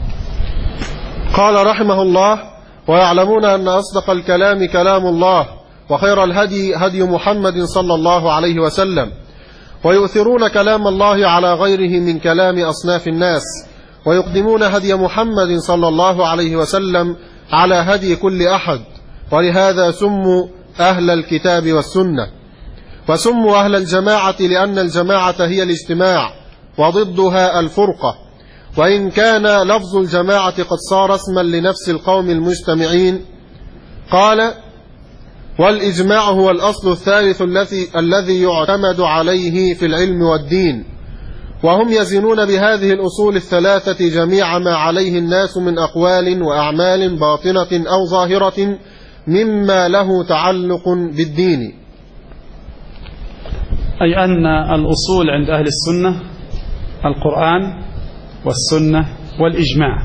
قال رحمه الله: ويعلمون أن أصدق الكلام كلام الله، وخير الهدي هدي محمد صلى الله عليه وسلم، ويؤثرون كلام الله على غيره من كلام أصناف الناس، ويقدمون هدي محمد صلى الله عليه وسلم على هدي كل أحد، ولهذا سموا أهل الكتاب والسنة. وسموا أهل الجماعة لأن الجماعة هي الاجتماع وضدها الفرقة، وإن كان لفظ الجماعة قد صار اسما لنفس القوم المجتمعين. قال: والإجماع هو الأصل الثالث الذي الذي يعتمد عليه في العلم والدين، وهم يزنون بهذه الأصول الثلاثة جميع ما عليه الناس من أقوال وأعمال باطنة أو ظاهرة مما له تعلق بالدين. أي أن الأصول عند أهل السنة القرآن والسنة والإجماع،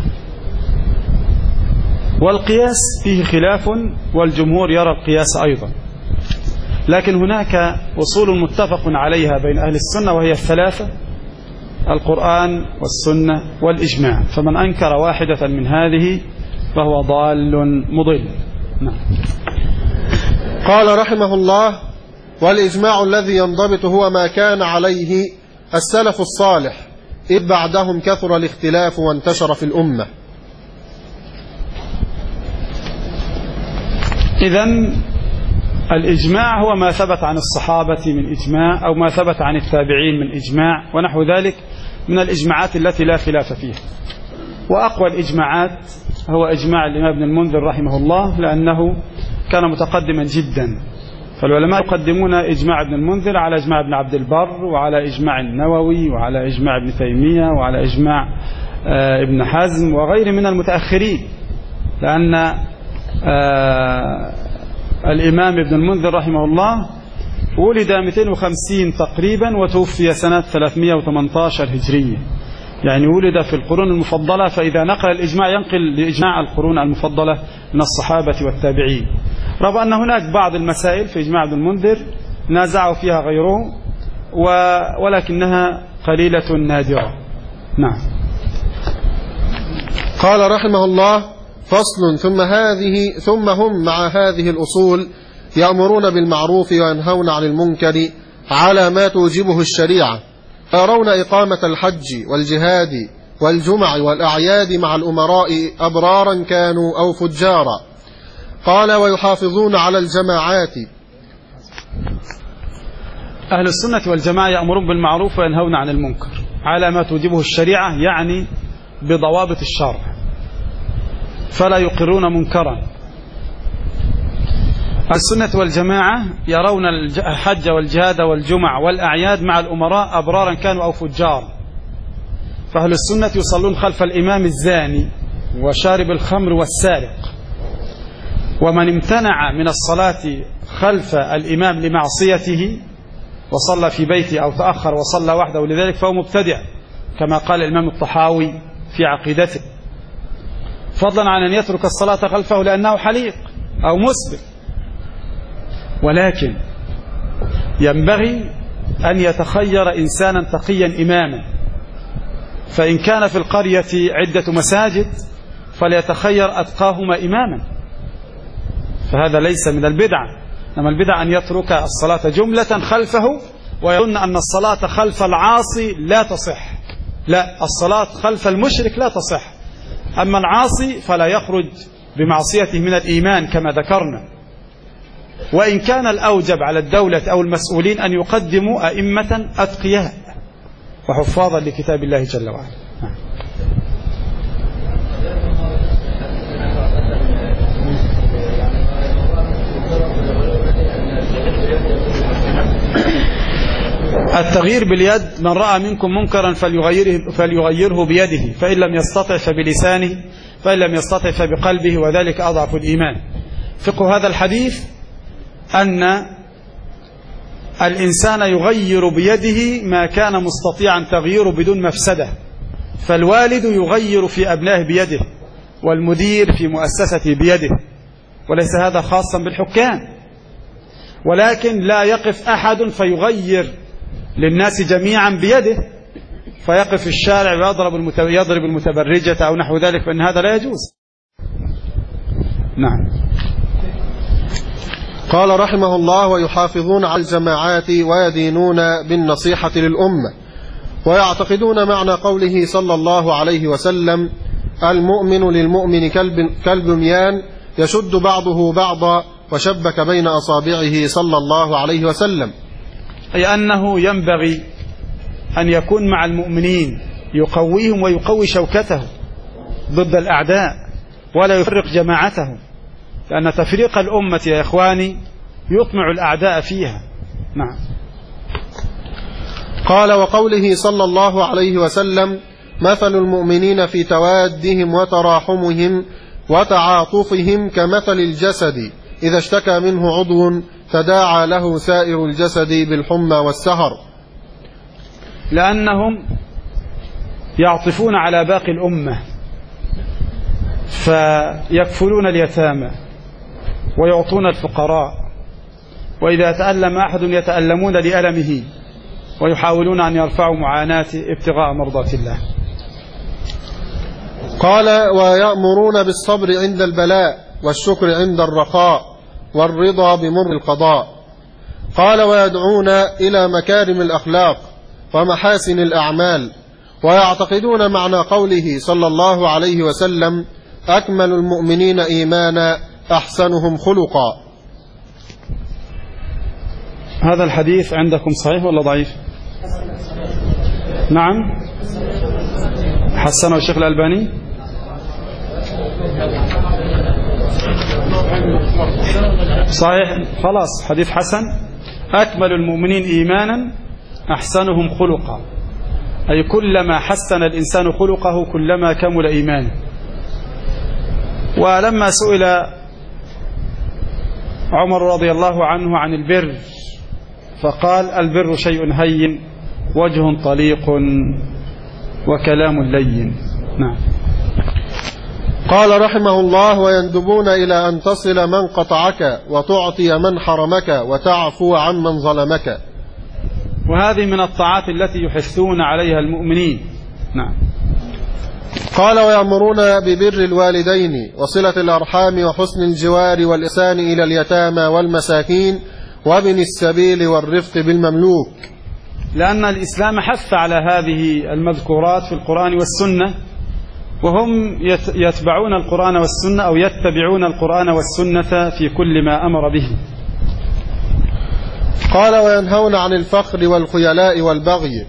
والقياس فيه خلاف والجمهور يرى القياس أيضا، لكن هناك أصول متفق عليها بين أهل السنة وهي الثلاثة: القرآن والسنة والإجماع، فمن أنكر واحدة من هذه فهو ضال مضل. نعم. قال رحمه الله: والإجماع الذي ينضبط هو ما كان عليه السلف الصالح، إذ بعدهم كثر الاختلاف وانتشر في الأمة. إذن الإجماع هو ما ثبت عن الصحابة من إجماع، أو ما ثبت عن التابعين من إجماع ونحو ذلك من الإجماعات التي لا خلاف فيها. وأقوى الإجماعات هو إجماع الإمام ابن المنذر رحمه الله، لأنه كان متقدما جدا، فالعلماء يقدمون إجماع ابن المنذر على إجماع ابن عبد البر، وعلى إجماع النووي، وعلى إجماع ابن تيمية، وعلى إجماع ابن حزم وغير من المتأخرين، لأن الإمام ابن المنذر رحمه الله ولد مئتين وخمسين تقريبا وتوفي سنة ثلاثمئة وثمانية عشر هجرية، يعني ولد في القرون المفضلة، فإذا نقل الإجماع ينقل لإجماع القرون المفضلة من الصحابة والتابعين. رغم أن هناك بعض المسائل في إجماع ابن المنذر نازعوا فيها غيره، ولكنها قليلة نادرة. نعم. قال رحمه الله: فصل. ثم هذه ثم هم مع هذه الأصول يأمرون بالمعروف وينهون عن المنكر على ما توجبه الشريعة، ويرون إقامة الحج والجهاد والجمع والأعياد مع الأمراء أبرارا كانوا أو فجارا. قال: ويحافظون على الجماعات. أهل السنة والجماعة يأمرون بالمعروف وينهون عن المنكر على ما توجبه الشريعة، يعني بضوابط الشرع، فلا يقرون منكرا. السنة والجماعة يرون الحج والجهاد والجمع والأعياد مع الأمراء أبرارا كانوا أو فجار، فأهل السنة يصلون خلف الإمام الزاني وشارب الخمر والسارق. ومن امتنع من الصلاة خلف الإمام لمعصيته وصلى في بيته أو تأخر وصلى وحده لذلك فهو مبتدع، كما قال الإمام الطحاوي في عقيدته، فضلا عن أن يترك الصلاة خلفه لأنه حليق أو مسبق. ولكن ينبغي أن يتخير إنسانا تقيا إماما، فإن كان في القرية عدة مساجد فليتخير أتقاهما إماما، فهذا ليس من البدعة. إنما البدعة أن يترك الصلاة جملة خلفه ويظن أن الصلاة خلف العاصي لا تصح. لا، الصلاة خلف المشرك لا تصح، أما العاصي فلا يخرج بمعصيته من الإيمان كما ذكرنا. وإن كان الأوجب على الدولة أو المسؤولين أن يقدموا أئمة أتقياء وحفاظا لكتاب الله جل وعلا. التغيير باليد: من رأى منكم منكرا فليغيره, فليغيره بيده، فإن لم يستطع فبلسانه، فإن لم يستطع فبقلبه، وذلك أضعف الإيمان. فقه هذا الحديث أن الإنسان يغير بيده ما كان مستطيعا تغييره بدون مفسدة، فالوالد يغير في أبنائه بيده، والمدير في مؤسسته بيده، وليس هذا خاصا بالحكام. ولكن لا يقف أحد فيغير للناس جميعا بيده، فيقف في الشارع ويضرب يضرب المتبرجة أو نحو ذلك، فإن هذا لا يجوز. نعم. قال رحمه الله: ويحافظون على الجماعات ويدينون بالنصيحة للأمة، ويعتقدون معنى قوله صلى الله عليه وسلم: المؤمن للمؤمن كالبنيان يشد بعضه بعضا، وشبك بين أصابعه صلى الله عليه وسلم. أي أنه ينبغي أن يكون مع المؤمنين يقويهم ويقوي شوكته ضد الأعداء، ولا يفرق جماعتهم، لأن تفريق الأمة يا إخواني يطمع الأعداء فيها. نعم. قال: وقوله صلى الله عليه وسلم: مثل المؤمنين في توادهم وتراحمهم وتعاطفهم كمثل الجسد إذا اشتكى منه عضو تداعى له سائر الجسد بالحمى والسهر. لأنهم يعطفون على باقي الأمة، فيكفلون اليتامى ويعطون الفقراء، وإذا تألم أحد يتألمون لألمه، ويحاولون أن يرفعوا معاناته ابتغاء مرضات الله. قال: ويأمرون بالصبر عند البلاء، والشكر عند الرخاء، والرضا بمر القضاء. قال: ويدعون إلى مكارم الأخلاق ومحاسن الأعمال، ويعتقدون معنى قوله صلى الله عليه وسلم: أكمل المؤمنين إيمانا أحسنهم خلقا. هذا الحديث عندكم صحيح ولا ضعيف؟ نعم، حسنه الشيخ الألباني. صحيح، خلاص، حديث حسن. أكمل المؤمنين إيمانا أحسنهم خلقا، أي كلما حسن الإنسان خلقه كلما كمل إيمانه. ولما سئل عمر رضي الله عنه عن البر فقال: البر شيء هين، وجه طليق، وكلام لين. نعم. قال رحمه الله: ويندبون إلى أن تصل من قطعك، وتعطي من حرمك، وتعفو عن من ظلمك. وهذه من الطاعات التي يحثون عليها المؤمنين. نعم. قال: ويأمرون ببر الوالدين وصلة الأرحام وحسن الجوار والإحسان إلى اليتامى والمساكين وابن السبيل والرفق بالمملوك. لأن الإسلام حث على هذه المذكورات في القرآن والسنة، وهم يتبعون القرآن والسنة أو يتبعون القرآن والسنة في كل ما أمر به. قال: وينهون عن الفخر والخيلاء والبغي.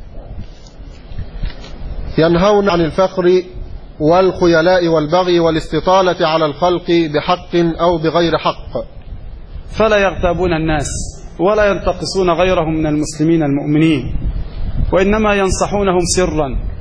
ينهون عن الفخر والخيلاء والبغي والاستطالة على الخلق بحق أو بغير حق، فلا يغتابون الناس ولا ينتقصون غيرهم من المسلمين المؤمنين، وإنما ينصحونهم سرا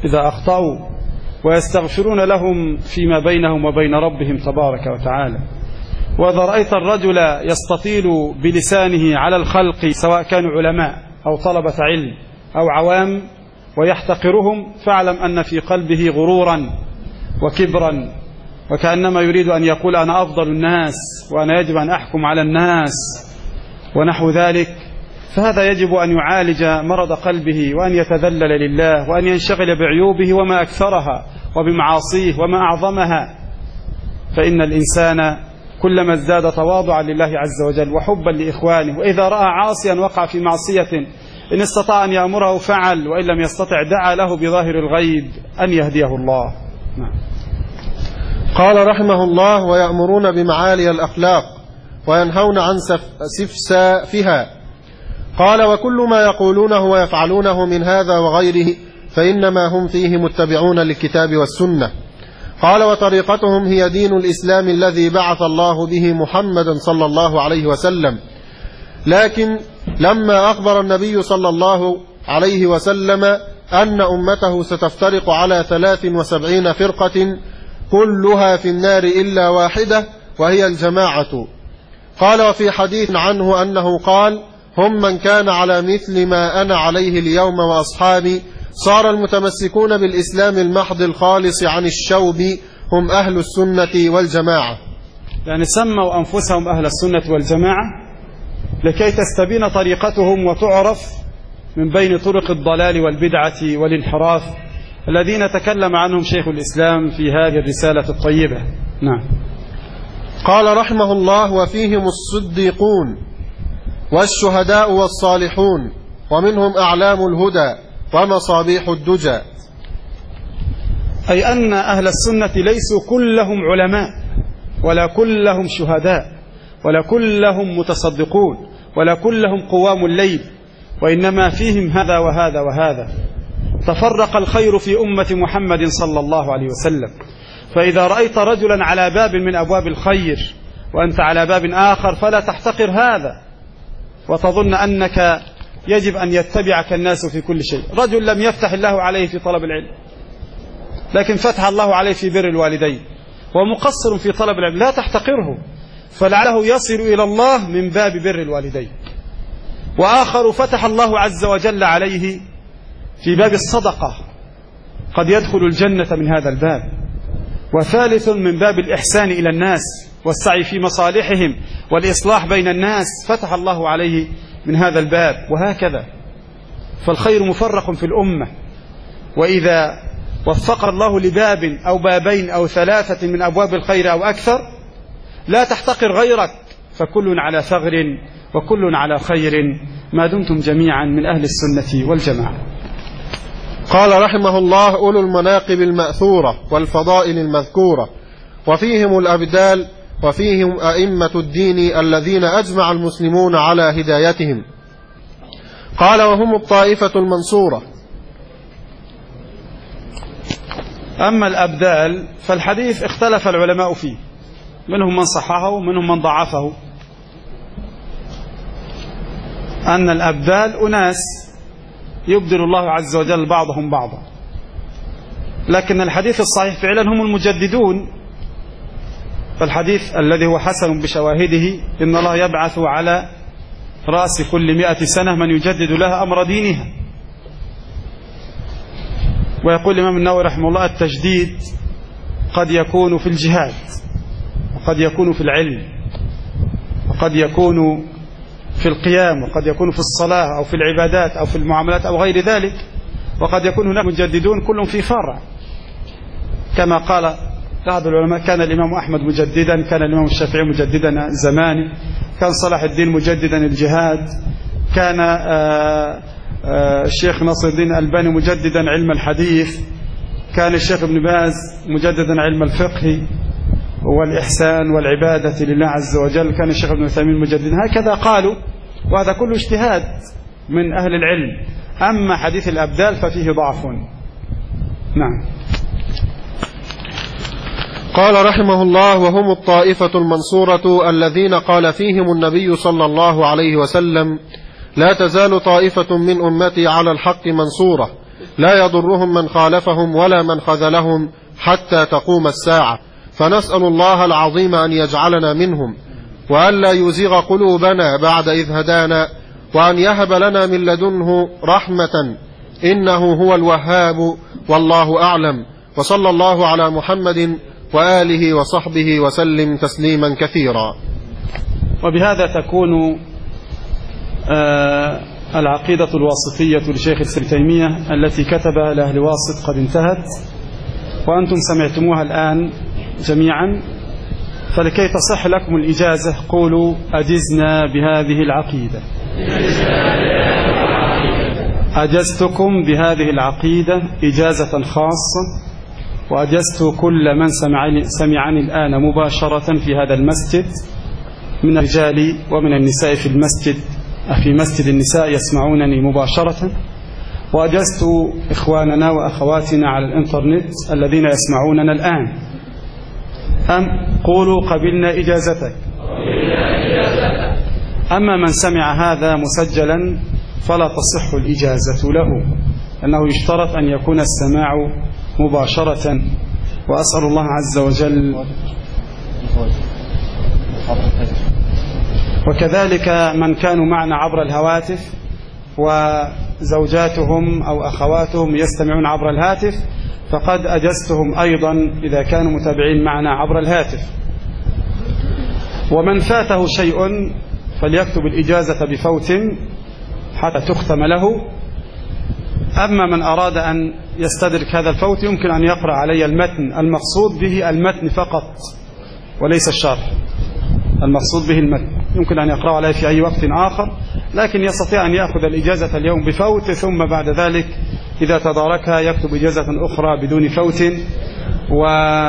إذا أخطأوا ويستغفرون لهم فيما بينهم وبين ربهم تبارك وتعالى. وإذا رأيت الرجل يستطيل بلسانه على الخلق سواء كانوا علماء أو طلبة علم أو عوام ويحتقرهم فاعلم أن في قلبه غرورا وكبرا، وكأنما يريد أن يقول أنا أفضل الناس وأنا يجب أن أحكم على الناس ونحو ذلك. فهذا يجب أن يعالج مرض قلبه وأن يتذلل لله وأن ينشغل بعيوبه وما أكثرها وبمعاصيه وما أعظمها. فإن الإنسان كلما ازداد تواضعا لله عز وجل وحبا لإخوانه، وإذا رأى عاصيا وقع في معصية إن استطاع أن يأمره فعل، وإن لم يستطع دعا له بظاهر الغيب أن يهديه الله. نعم. قال رحمه الله: ويأمرون بمعالي الأخلاق وينهون عن سفسافها. قال: وكل ما يقولونه ويفعلونه من هذا وغيره فإنما هم فيه متبعون للكتاب والسنة. قال: وطريقتهم هي دين الإسلام الذي بعث الله به محمدا صلى الله عليه وسلم. لكن لما أخبر النبي صلى الله عليه وسلم أن أمته ستفترق على ثلاث وسبعين فرقة كلها في النار إلا واحدة وهي الجماعة. قال: وفي حديث عنه أنه قال: هم من كان على مثل ما أنا عليه اليوم وأصحابي. صار المتمسكون بالإسلام المحض الخالص عن الشوب هم أهل السنة والجماعة. يعني سموا أنفسهم أهل السنة والجماعة لكي تستبين طريقتهم وتعرف من بين طرق الضلال والبدعة والانحراف الذين تكلم عنهم شيخ الإسلام في هذه الرسالة الطيبة. نعم. قال رحمه الله: وفيهم الصديقون والشهداء والصالحون ومنهم أعلام الهدى ومصابيح الدجى. أي أن أهل السنة ليسوا كلهم علماء ولا كلهم شهداء ولا كلهم متصدقون ولا كلهم قوام الليل، وإنما فيهم هذا وهذا وهذا. تفرق الخير في أمة محمد صلى الله عليه وسلم. فإذا رأيت رجلا على باب من أبواب الخير وأنت على باب آخر فلا تحتقر هذا وتظن أنك يجب أن يتبعك الناس في كل شيء. رجل لم يفتح الله عليه في طلب العلم لكن فتح الله عليه في بر الوالدين ومقصر في طلب العلم، لا تحتقره، فلعله يصل إلى الله من باب بر الوالدين. وآخر فتح الله عز وجل عليه في باب الصدقة، قد يدخل الجنة من هذا الباب. وثالث من باب الإحسان إلى الناس والسعي في مصالحهم والإصلاح بين الناس، فتح الله عليه من هذا الباب، وهكذا. فالخير مفرق في الأمة، وإذا وفق الله لباب أو بابين أو ثلاثة من أبواب الخير أو أكثر لا تحتقر غيرك، فكل على ثغر وكل على خير ما دمتم جميعا من أهل السنة والجماعة. قال رحمه الله: أولو المناقب المأثورة والفضائل المذكورة، وفيهم الأبدال، وفيهم أئمة الدين الذين أجمع المسلمون على هدايتهم. قال: وهم الطائفة المنصورة. أما الأبدال فالحديث اختلف العلماء فيه، منهم من صححه ومنهم من ضعفه. أن الأبدال أناس يبدل الله عز وجل بعضهم بعضا، لكن الحديث الصحيح فعلا هم المجددون. فالحديث الذي هو حسن بشواهده: إن الله يبعث على رأس كل مئة سنة من يجدد لها أمر دينها. ويقول الإمام النووي رحمه الله: التجديد قد يكون في الجهاد، وقد يكون في العلم، وقد يكون في القيام، وقد يكون في الصلاة أو في العبادات أو في المعاملات أو غير ذلك، وقد يكون هناك مجددون كلهم في فرع. كما قال بعض العلماء: كان الإمام أحمد مجددا، كان الإمام الشافعي مجددا زمانه، كان صلاح الدين مجددا الجهاد، كان آآ آآ الشيخ ناصر الدين الألباني مجددا علم الحديث، كان الشيخ ابن باز مجددا علم الفقه والإحسان والعبادة لله عز وجل، كان الشيخ ابن عثيمين مجددا. هكذا قالوا، وهذا كله اجتهاد من أهل العلم. أما حديث الأبدال ففيه ضعف. نعم. قال رحمه الله: وهم الطائفة المنصورة الذين قال فيهم النبي صلى الله عليه وسلم: لا تزال طائفة من أمتي على الحق منصورة، لا يضرهم من خالفهم ولا من خذلهم حتى تقوم الساعة، فنسأل الله العظيم أن يجعلنا منهم، وأن لا يزيغ قلوبنا بعد إذ هدانا، وأن يهب لنا من لدنه رحمة إنه هو الوهاب، والله أعلم. وصلى الله على محمد وآله وصحبه وسلم تسليما كثيرا. وبهذا تكون آه العقيدة الواسطية لشيخ الإسلام تيمية التي كتبها لأهل واسط قد انتهت، وأنتم سمعتموها الآن جميعا، فلكي تصح لكم الإجازة قولوا أجزنا بهذه العقيدة. أجزتكم بهذه العقيدة إجازة خاصة، وأجزت كل من سمعني, سمعني الآن مباشرة في هذا المسجد من الرجال ومن النساء في المسجد في مسجد النساء يسمعونني مباشرة، وأجزت إخواننا وأخواتنا على الإنترنت الذين يسمعوننا الآن. أم قولوا قبلنا إجازتك. أما من سمع هذا مسجلا فلا تصح الإجازة له، أنه يشترط أن يكون السماع مباشرة. وأسأل الله عز وجل وكذلك من كانوا معنا عبر الهواتف وزوجاتهم أو أخواتهم يستمعون عبر الهاتف، فقد أجزتهم أيضا إذا كانوا متابعين معنا عبر الهاتف. ومن فاته شيء فليكتب الإجازة بفوت حتى تختم له. أما من أراد أن يستدرك هذا الفوت يمكن أن يقرأ علي المتن، المقصود به المتن فقط وليس الشرح، المقصود به المتن، يمكن أن يقرأ عليه في أي وقت آخر، لكن يستطيع أن يأخذ الإجازة اليوم بفوت، ثم بعد ذلك إذا تداركها يكتب إجازة أخرى بدون فوت. و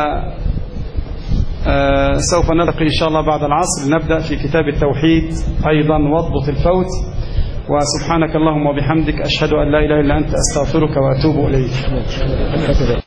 سوف نلقي إن شاء الله بعد العصر، نبدأ في كتاب التوحيد أيضا واضبط الفوت. وسبحانك اللهم وبحمدك أشهد أن لا إله إلا أنت أستغفرك وأتوب إليك.